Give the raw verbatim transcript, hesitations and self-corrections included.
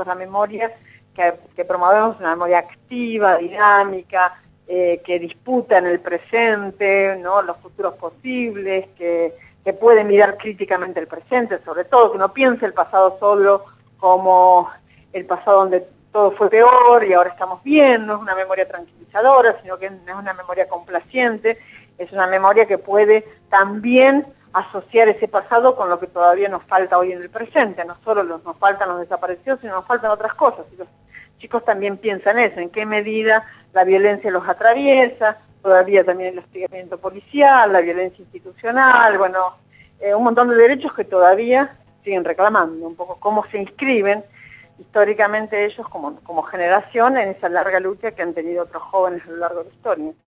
nosotros la memoria que, que promovemos, una memoria activa, dinámica, eh, que disputa en el presente, ¿no?, los futuros posibles, que, que puede mirar críticamente el presente, sobre todo, que no piense el pasado solo como el pasado donde todo fue peor y ahora estamos bien. No es una memoria tranquilizadora, sino que es una memoria complaciente, es una memoria que puede también asociar ese pasado con lo que todavía nos falta hoy en el presente. No solo nos, nos faltan los desaparecidos, sino nos faltan otras cosas. Y los chicos también piensan eso, en qué medida la violencia los atraviesa, todavía también el hostigamiento policial, la violencia institucional, bueno, eh, un montón de derechos que todavía siguen reclamando, un poco cómo se inscriben históricamente ellos como, como generación en esa larga lucha que han tenido otros jóvenes a lo largo de la historia.